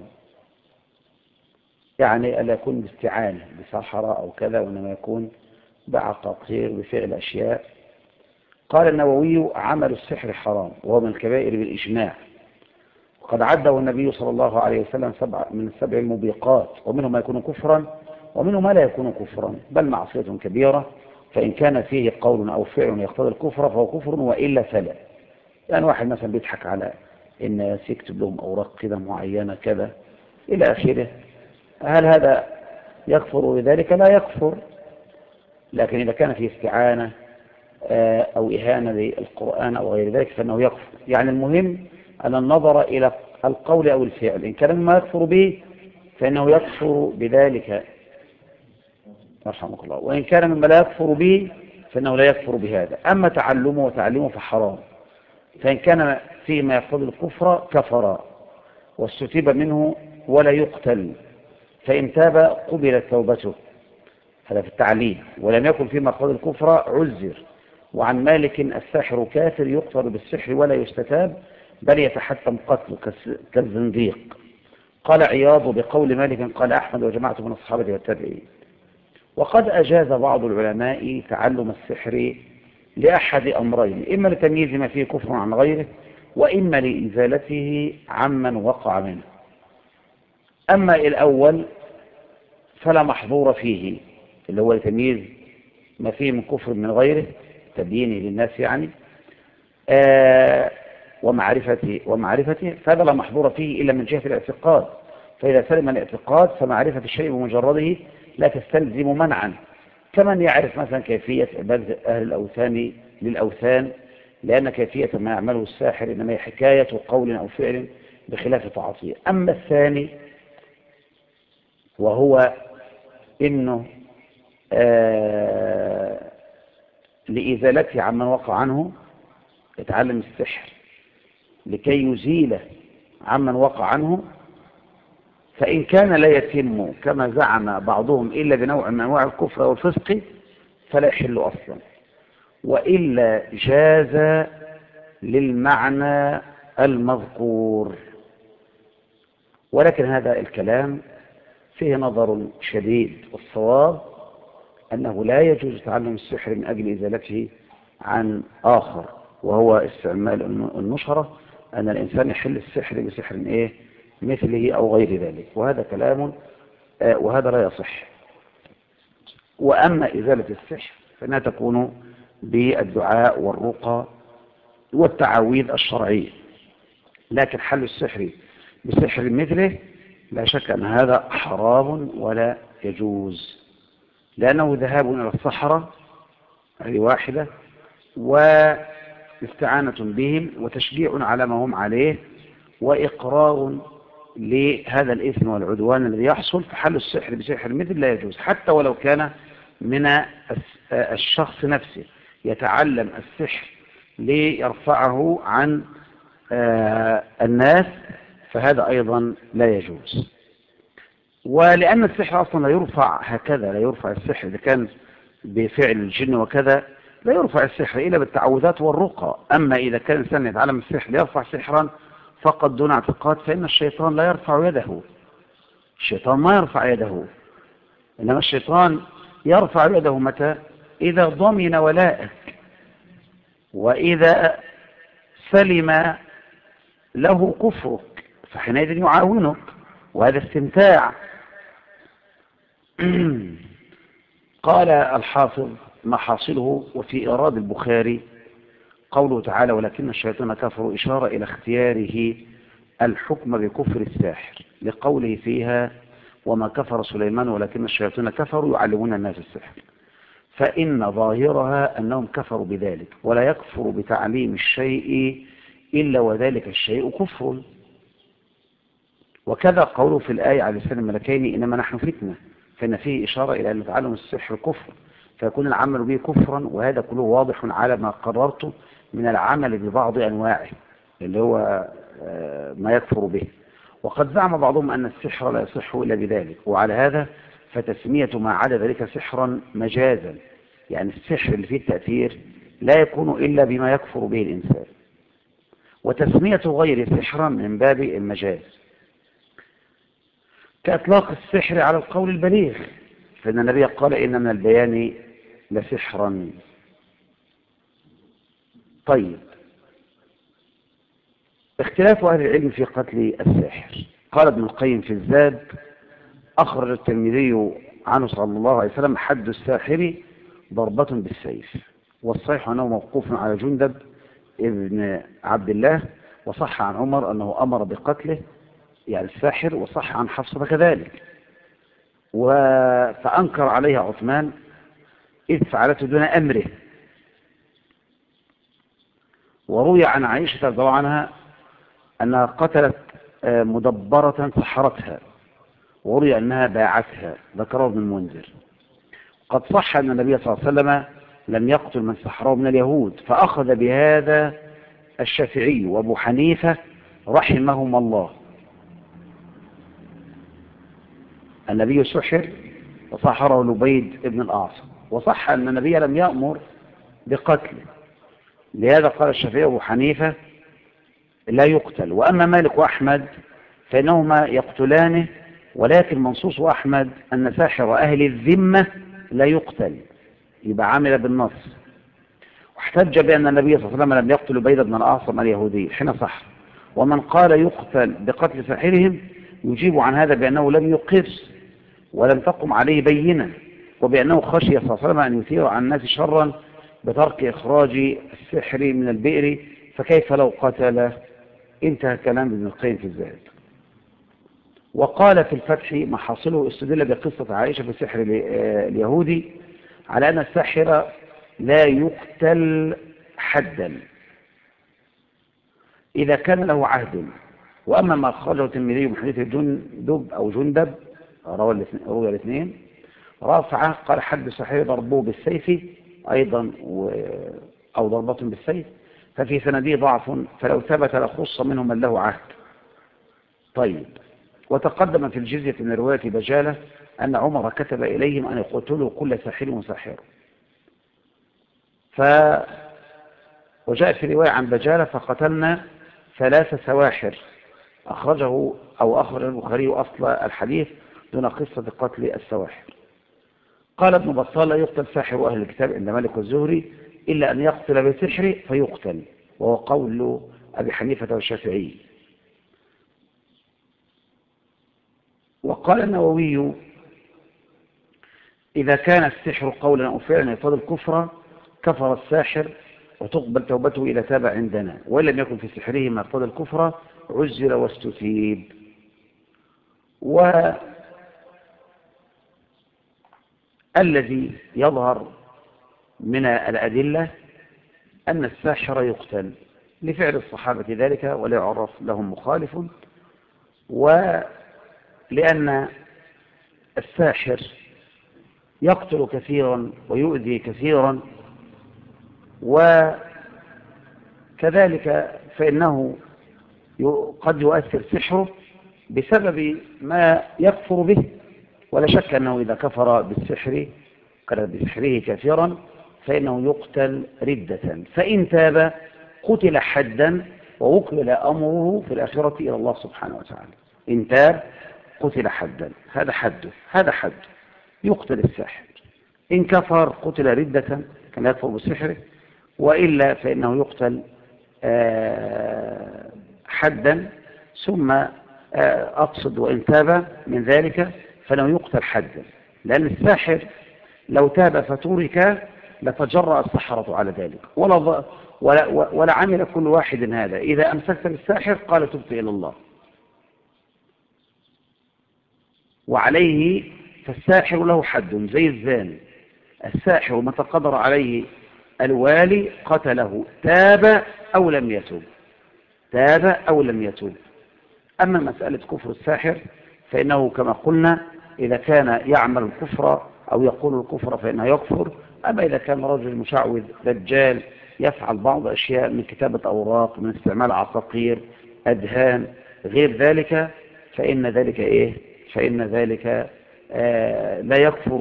يعني ألا يكون باستعانة بسحرة أو كذا، وإنما يكون بعقاقير بفعل أشياء. قال النووي عمل السحر حرام وهو من الكبائر بالإجماع، وقد عده النبي صلى الله عليه وسلم من 7 الموبقات، ومنه ما يكون كفرا ومنه ما لا يكون كفرا بل معصية كبيرة، فإن كان فيه قول أو فعل يقتضي الكفر فهو كفر وإلا فلا. يعني واحد مثلا بيضحك على الناس، يكتب لهم أوراق كده معينة كذا إلى آخره، هل هذا يكفر بذلك؟ لا يكفر. لكن إذا كان فيه استعانة أو إهانة للقرآن أو غير ذلك فإنه يكفر. يعني المهم أن النظر إلى القول أو الفعل، إن كان مما يكفر به فإنه يكفر بذلك رحمك الله، وإن كان مما لا يكفر به فإنه لا يكفر بهذا. أما تعلمه وتعليمه فحرام، فإن كان فيه ما يقتضي الكفر كفر واستتيب منه ولا يقتل، فإن تاب قبلت توبته، هذا في التعليم. ولم يكن فيما يقتضي الكفر عزر. وعن مالك الساحر كافر يقتل بالسحر ولا يستتاب بل يتحتم قتله كالزنديق. قال عياض بقول مالك قال أحمد وجماعة من الصحابة والتابعين. وقد أجاز بعض العلماء تعلم السحر لأحد أمرين، إما لتمييز ما فيه كفر عن غيره، وإما لإزالته عمن وقع منه. أما الأول فلا محظور فيه، اللي هو لتمييز ما فيه من كفر من غيره، تبيينه للناس يعني، ومعرفته، فهذا لا محظور فيه إلا من جهة الاعتقاد. فإذا سلم الاعتقاد فمعرفة الشيء بمجرده لا تستلزم منعا، كمن يعرف مثلا كيفية عبادة أهل الأوثان للأوثان، لأن كيفية ما يعمله الساحر إنما هي حكاية قول أو فعل بخلاف طاعته. أما الثاني وهو إنه لإزالته عمن وقع عنه، يتعلم السحر لكي يزيله عمن وقع عنه، فإن كان لا يتم كما زعم بعضهم إلا بنوع من أنواع الكفر والفسق فلا يحل أصلا، وإلا جاز للمعنى المذكور. ولكن هذا الكلام فيه نظر شديد، والصواب أنه لا يجوز تعلم السحر من أجل إزالته عن آخر، وهو استعمال النشرة، أن الإنسان يحل السحر بسحر مثله أو غير ذلك، وهذا كلام وهذا لا يصح. وأما إزالة السحر فإنها تكون بالدعاء والرقى والتعاويذ الشرعية، لكن حل السحر بسحر مثله لا شك أن هذا حرام ولا يجوز، لأنه ذهاب إلى الصحراء هذه واحدة، واستعانة بهم وتشجيع على ما هم عليه، وإقرار لهذا الإثم والعدوان الذي يحصل. فحل السحر بسحر مثل لا يجوز، حتى ولو كان من الشخص نفسه يتعلم السحر ليرفعه عن الناس، فهذا أيضا لا يجوز. ولأن السحر أصلا لا يرفع هكذا، لا يرفع السحر إذا كان بفعل الجن وكذا، لا يرفع السحر إلا بالتعوذات والرقى. أما إذا كان الإنسان يتعلم السحر ليرفع سحرا فقط دون اعتقاد، فإن الشيطان لا يرفع يده، الشيطان ما يرفع يده، إنما الشيطان يرفع يده متى؟ إذا ضمن ولائك، وإذا سلم له كفرك، فحينئذ يعاونك، وهذا استمتاع. قال الحافظ محاصله وفي إيراد البخاري قوله تعالى ولكن الشيطان كفروا، إشارة إلى اختياره الحكم بكفر الساحر، لقوله فيها وما كفر سليمان ولكن الشياطين كفروا يعلمون الناس السحر، فإن ظاهرها أنهم كفروا بذلك، ولا يكفر بتعليم الشيء إلا وذلك الشيء كفر. وكذا قوله في الآية على لسان الملكين إنما نحن فتنة، فإن فيه إشارة إلى أن تعلم السحر كفر، فيكون العمل به كفرا، وهذا كله واضح على ما قررته من العمل ببعض أنواعه اللي هو ما يكفر به. وقد زعم بعضهم أن السحر لا يصح إلا بذلك، وعلى هذا فتسمية ما عدا ذلك سحرا مجازا، يعني السحر اللي فيه التأثير لا يكون إلا بما يكفر به الإنسان، وتسمية غير سحرا من باب المجاز، كإطلاق السحر على القول البليغ، فإن النبي قال إن من البيان لسحرا. طيب، اختلاف أهل العلم في قتل الساحر. قال ابن القيم في الزاد أخرج الترمذي عنه صلى الله عليه وسلم حد الساحر ضربة بالسيف، والصحيح أنه موقوف على جندب ابن عبد الله، وصح عن عمر أنه أمر بقتله يعني الساحر، وصح عن حفصة كذلك، فأنكر عليها عثمان إذ فعلته دون أمره. وروي عن عائشة رضي الله عنها أنها قتلت مدبرة سحرتها، وروي أنها باعتها، ذكره ابن المنذر. قد صح أن النبي صلى الله عليه وسلم لم يقتل من سحره من اليهود، فأخذ بهذا الشافعي وأبو حنيفة رحمهم الله. النبي سحر وسحره لبيد ابن الأعصم، وصح أن النبي لم يأمر بقتله، لهذا قال الشافعي وأبو حنيفة لا يقتل. وأما مالك وأحمد فإنهما يقتلانه، ولكن منصوص أحمد أن ساحر أهل الذمة لا يقتل، يبقى عامل بالنص. واحتج بأن النبي صلى الله عليه وسلم لم يقتل بيد بن الأعصم اليهودي حين صح. ومن قال يقتل بقتل ساحرهم يجيب عن هذا بأنه لم يقر ولم تقم عليه بينة، وبأنه خشي صلى الله عليه وسلم أن يثير عن الناس شرا بترك إخراج السحر من البئر، فكيف لو قتل؟ انتهى كلام ابن القيم في الزهد. وقال في الفتح محاصله استدل بقصة عائشة في سحر اليهودي على أن الساحر لا يقتل حدا إذا كان له عهد. وأما ما أخرجه الترمذي من حديث جندب أو جندب روى الاثنين رافعة قال حد الساحر ضربوه بالسيف أيضا أو ضربة بالسيف، ففي سنده ضعف، فلو ثبت لخص منهم من له عهد. طيب، وتقدم في الجزية من رواية بجالة أن عمر كتب إليهم أن يقتلوا كل ساحر وساحر. وجاء في رواية عن بجالة فقتلنا 3 سواحر، أخرج البخاري أصل الحديث دون قصة قتل السواحر. قال ابن بطال لا يقتل ساحر أهل الكتاب عند مالك والزهري إلا أن يقتل بسحر فيقتل، وهو قول أبي حنيفة والشافعي. وقال النووي إذا كان السحر قولا أو فعلا يقتضي الكفر كفر الساحر وتقبل توبته إذا تاب عندنا، وإن لم يكن في سحره ما يقتضي الكفر عزل واستتيب. والذي يظهر من الأدلة أن الساحر يقتل لفعل الصحابة ذلك ولا يعرف لهم مخالف، ولأن الساحر يقتل كثيرا ويؤذي كثيرا، وكذلك فإنه قد يؤثر سحره بسبب ما يكفر به، ولا شك أنه إذا كفر بالسحر كان بسحره كثيرا فإنه يقتل ردة، فإن تاب قتل حدا ووكل أمره في الآخرة إلى الله سبحانه وتعالى. إن تاب قتل حدا، هذا حد يقتل الساحر. إن كفر قتل ردة كان يكفر بسحره، وإلا فإنه يقتل حدا، ثم أقصد وإن تاب من ذلك فإنه يقتل حدا، لأن الساحر لو تاب فترك لتجرأ السحرة على ذلك، ولا عمل كل واحد هذا. إذا أمسكت بالساحر قال تبت إلى الله، وعليه فالساحر له حد زي الزاني. الساحر متى قدر عليه الوالي قتله، تاب أو لم يتوب. أما مسألة كفر الساحر فإنه كما قلنا إذا كان يعمل الكفر أو يقول الكفر فإنه يكفر. أما إذا كان رجل مشعوذ دجال يفعل بعض أشياء من كتابة أوراق، من استعمال عصاقير، أدهان، غير ذلك، فإن ذلك لا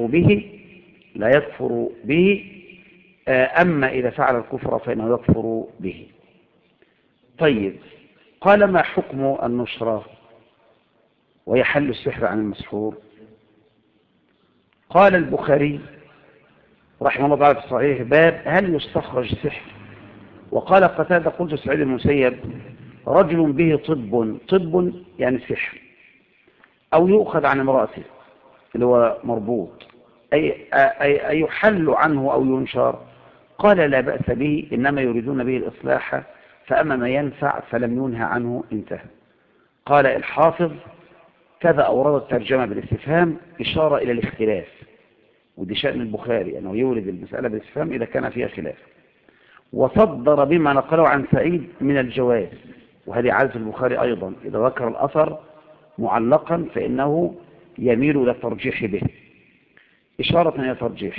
يكفر به. أما إذا فعل الكفر فإنه يكفر به. طيب، قال ما حكم النشرة ويحل السحر عن المسحور؟ قال البخاري رحمه الله تعالى في الصحيح باب هل يستخرج السحر. وقال قتادة قلت سعيد المسيب رجل به طب يعني سحر، أو يؤخذ عن امرأته اللي هو مربوط، أي يحل عنه أو ينشر. قال لا بأس به، إنما يريدون به الإصلاح، فأما ما ينفع فلم ينهى عنه انتهى. قال الحافظ كذا أورد الترجمة بالاستفهام إشارة إلى الاختلاف، ودي شأن البخاري أنه يورد المسألة بالاستفهام إذا كان فيها خلاف. وصدر بما نقله عن سعيد من الجواز، وهذه عادة البخاري أيضا إذا ذكر الأثر معلقا فإنه يميل إلى الترجيح به، إشارة إلى ترجيح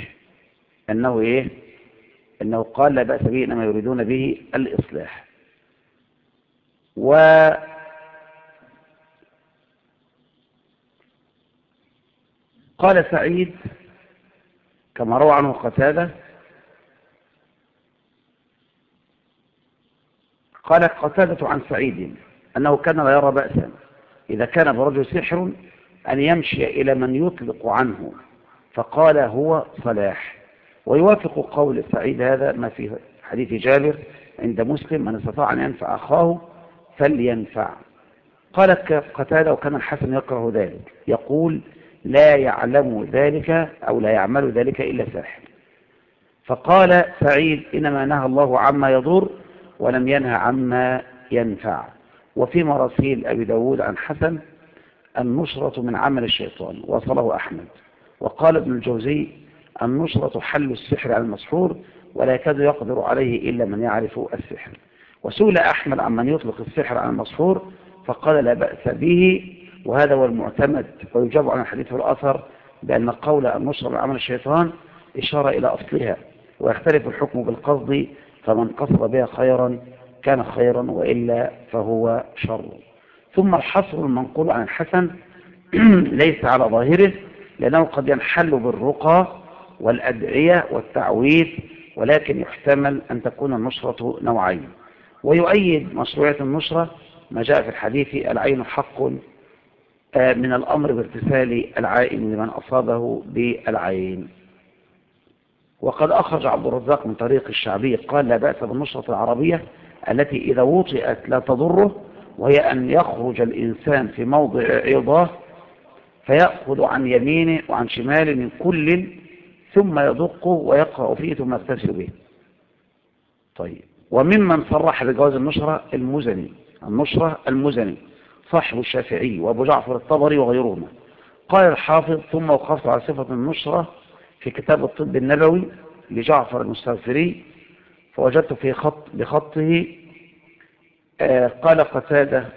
أنه قال لا بأس به إنما يريدون به الإصلاح. وقال سعيد كما روى عنه قتادة قال قتادة عن سعيد أنه كان لا يرى بأسا إذا كان برجل سحر أن يمشي إلى من يطلق عنه، فقال هو صلاح. ويوافق قول سعيد هذا ما في حديث جابر عند مسلم: من استطاع أن ينفع أخاه فلينفع. قال قتادة: وكان الحسن يكره ذلك، يقول: لا يعلم ذلك أو لا يعمل ذلك إلا ساحر. فقال سعيد: إنما نهى الله عما يضر ولم ينهى عما ينفع. وفي مراسيل أبي داود عن حسن: النشرة من عمل الشيطان، وصله أحمد. وقال ابن الجوزي: النشرة حل السحر على المسحور، ولا يكاد يقدر عليه إلا من يعرف السحر. وسئل أحمد عن من يطلق السحر على المسحور فقال: لا بأس به، وهذا هو المعتمد. ويجاب عن الحديث والأثر بأن قول النشرة من عمل الشيطان إشارة إلى أصلها، ويختلف الحكم بالقصد، فمن قصد بها خيرا كان خيرا، وإلا فهو شر. ثم الحصر المنقول عن الحسن ليس على ظاهره، لأنه قد ينحل بالرقى والأدعية والتعويذ، ولكن يحتمل أن تكون النشرة نوعين. ويؤيد مشروعية النشرة ما جاء في الحديث: العين حق من الأمر بارتسال العائن لمن أصابه بالعين. وقد أخرج عبد الرزاق من طريق الشعبي قال: لا بأس بالنشرة العربية التي إذا وطئت لا تضره، وهي أن يخرج الإنسان في موضع عظاه فيأخذ عن يمينه وعن شماله من كل، ثم يدقه ويقرأ فيه ثم يغتسل به. طيب، وممن صرح بجواز النشرة المزني صاحب الشافعي وأبو جعفر الطبري وغيرهما. قال الحافظ: ثم وقفت على صفة النشرة في كتاب الطب النبوي لجعفر المستغفري فوجدت في بخطه قال قتادة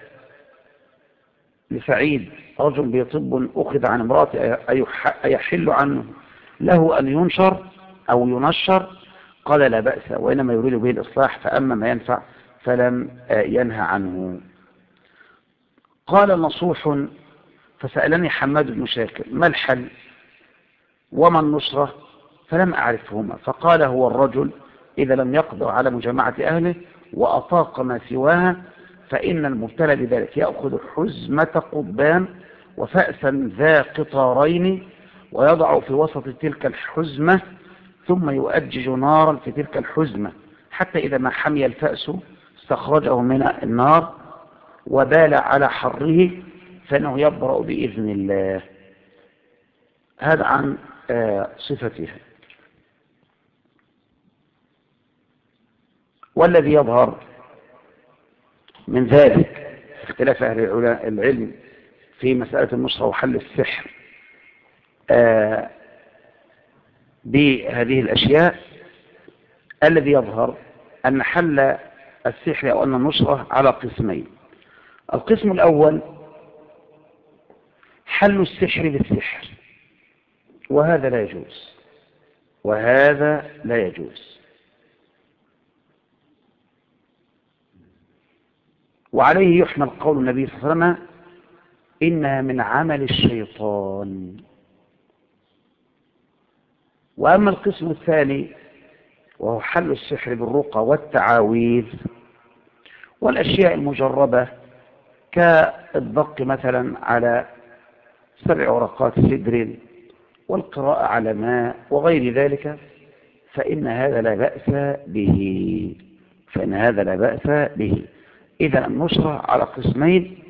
لسعيد: رجل بطب أخذ عن امرأة أيحل عنه له أن ينشر أو ينشر؟ قال: لا بأس، وإنما يريد به الإصلاح، فأما ما ينفع فلم ينهى عنه. قال نصوح: فسألني حماد بن شاكر: ما الحل وما النصرة؟ فلم أعرفهما. فقال: هو الرجل إذا لم يقدر على مجامعة أهله وأطاق ما سواها، فإن المبتلى بذلك يأخذ حزمة قضبان وفأسا ذا قطارين ويضع في وسط تلك الحزمة، ثم يؤجج نارا في تلك الحزمة حتى إذا ما حمي الفأس استخرجه من النار وبال على حره، فإنه يبرأ بإذن الله. هذا عن صفتها. والذي يظهر من ذلك اختلاف أهل العلم في مسألة النصرة وحل السحر بهذه الأشياء، الذي يظهر أن حل السحر أو أن النصرة على قسمين. القسم الأول حل السحر بالسحر، وهذا لا يجوز، وعليه يحمل قول النبي صلى الله عليه وسلم: إنها من عمل الشيطان. وأما القسم الثاني وهو حل السحر بالرقى والتعاويذ والأشياء المجربة كالضغط مثلا على 7 ورقات سدر والقراءة على ماء وغير ذلك، فإن هذا لا بأس به. إذا النصرة على قسمين: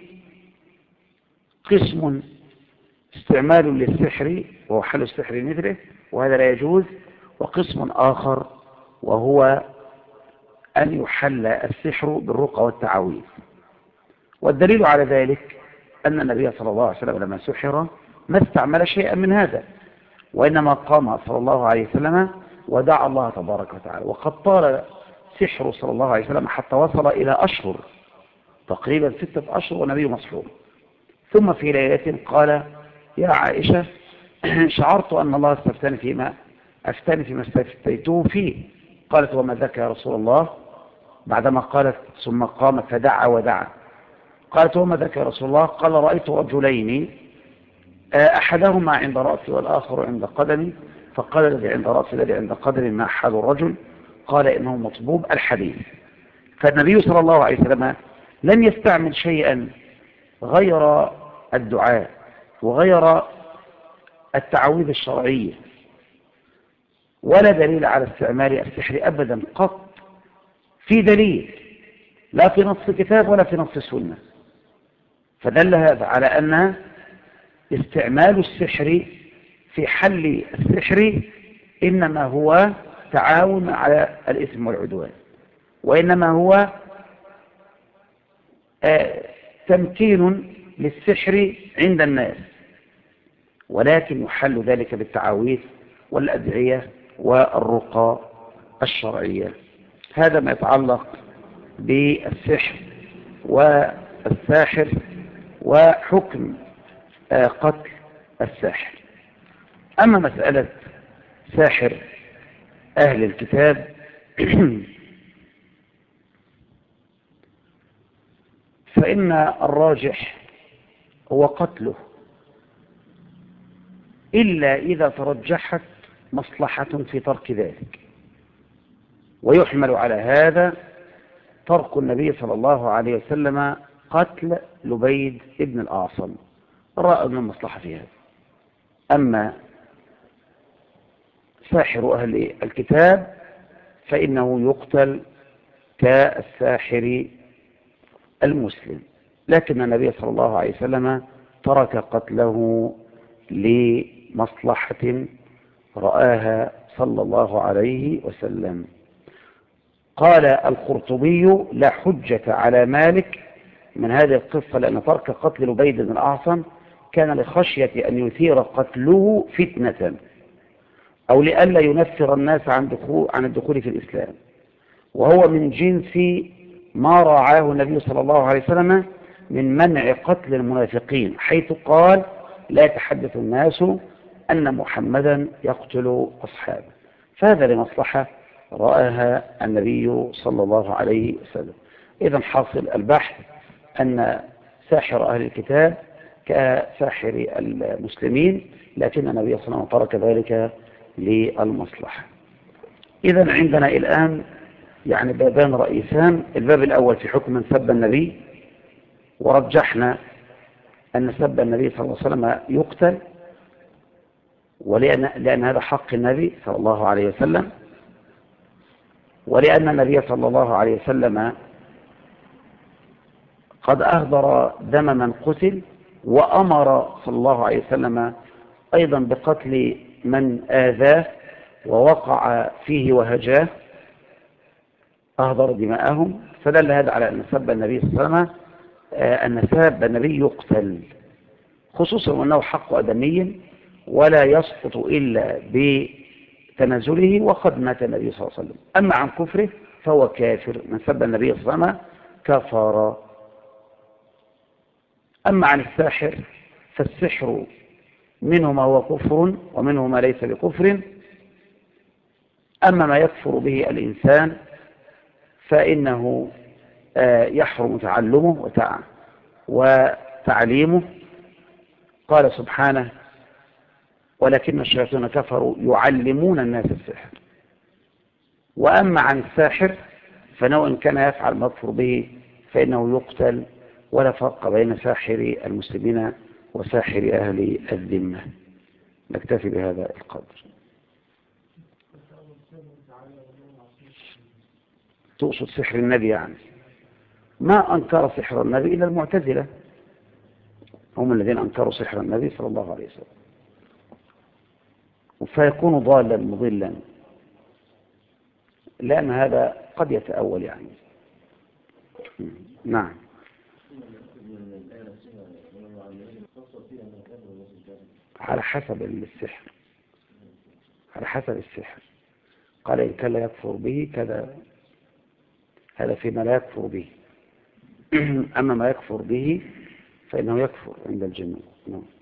قسم استعمال للسحر وهو حل السحر مثله وهذا لا يجوز، وقسم آخر وهو أن يحل السحر بالرقى والتعاويذ. والدليل على ذلك أن النبي صلى الله عليه وسلم لما سحر ما استعمل شيئا من هذا، وإنما قام صلى الله عليه وسلم ودعا الله تبارك وتعالى. وقد طال سحر صلى الله عليه وسلم حتى وصل إلى أشهر، تقريبا 6 أشهر ونبي مسحور. ثم في ليلة قال: يا عائشة، شعرت أن الله استفتاني فيما استفتيته فيه. قالت: وما ذاك يا رسول الله؟ بعدما قالت ثم قام فدعا ودعا. قالت: وما ذاك يا رسول الله؟ قال: رأيت رجلين أحدهما عند رأسي والآخر عند قدمي، فقال الذي عند رأسي الذي عند قدمي: ما حال الرجل؟ قال: إنه مطبوب الحديث. فالنبي صلى الله عليه وسلم لم يستعمل شيئا غير الدعاء وغير التعويذ الشرعية، ولا دليل على استعمال السحر أبدا قط في دليل لا في نص كتاب ولا في نص سنة. فدل هذا على أن استعمال السحر في حل السحر إنما هو تعاون على الإثم والعدوان، وإنما هو تمكين للسحر عند الناس، ولكن يحل ذلك بالتعاويذ والأدعية والرقى الشرعية. هذا ما يتعلق بالسحر والساحر وحكم قتل الساحر. أما مسألة ساحر أهل الكتاب فإن الراجح هو قتله، إلا إذا ترجحت مصلحة في ترك ذلك، ويحمل على هذا ترك النبي صلى الله عليه وسلم قتل لبيد ابن الأعصم، رأى من المصلحة في هذا. أما ساحر أهل الكتاب فإنه يقتل كالساحر المسلم، لكن النبي صلى الله عليه وسلم ترك قتله لمصلحة رآها صلى الله عليه وسلم. قال القرطبي: لا حجة على مالك من هذه القصة، لأن ترك قتل لبيد بن الأعصم كان لخشية أن يثير قتله فتنة، أو لئلا ينفر الناس عن الدخول في الإسلام، وهو من جنس ما راعاه النبي صلى الله عليه وسلم من منع قتل المنافقين، حيث قال: لا يتحدث الناس أن محمدا يقتل أصحابه. فهذا لمصلحة رآها النبي صلى الله عليه وسلم. إذن حاصل البحث أن ساحر أهل الكتاب كساحر المسلمين، لكن النبي صلى الله عليه وسلم ترك ذلك للمصلحة. إذن عندنا الآن يعني بابان رئيسان. الباب الأول في حكم من سب النبي، ورجحنا أن سب النبي صلى الله عليه وسلم يقتل، لأن هذا حق النبي صلى الله عليه وسلم، ولأن النبي صلى الله عليه وسلم قد أهدر دم من قتل، وأمر صلى الله عليه وسلم أيضا بقتل من آذاه ووقع فيه وهجاه، أهدر دماءهم. فدل هذا على أن سب النبي صلى الله عليه وسلم أن سب النبي يقتل، خصوصا أنه حق أدمي ولا يسقط إلا بتنازله، وقد مات النبي صلى الله عليه وسلم. أما عن كفره فهو كافر، من سب النبي صلى الله عليه وسلم كفر. أما عن الساحر فالسحر منه ما هو كفر ومنه ما ليس بكفر. أما ما يكفر به الإنسان فإنه يحرم تعلمه وتعليمه. قال سبحانه: ولكن الشياطين كفروا يعلمون الناس السحر. وأما عن الساحر فإنه إن كان يفعل ما يكفر به فإنه يقتل، ولا فرق بين ساحر المسلمين وساحر أهل الذمة. نكتفي بهذا القدر. تقصد سحر النبي؟ يعني ما أنكر سحر النبي إلا المعتزلة، هم الذين أنكروا سحر النبي صلى الله عليه وسلم، فيكون ضالا مضلا، لأن هذا قد يتأول يعني. نعم. على حسب السحر، على حسب السحر. قال إن كان لا يكفر به كذا، هذا فيما لا يكفر به. أما ما يكفر به فإنه يكفر عند الجميع. نعم.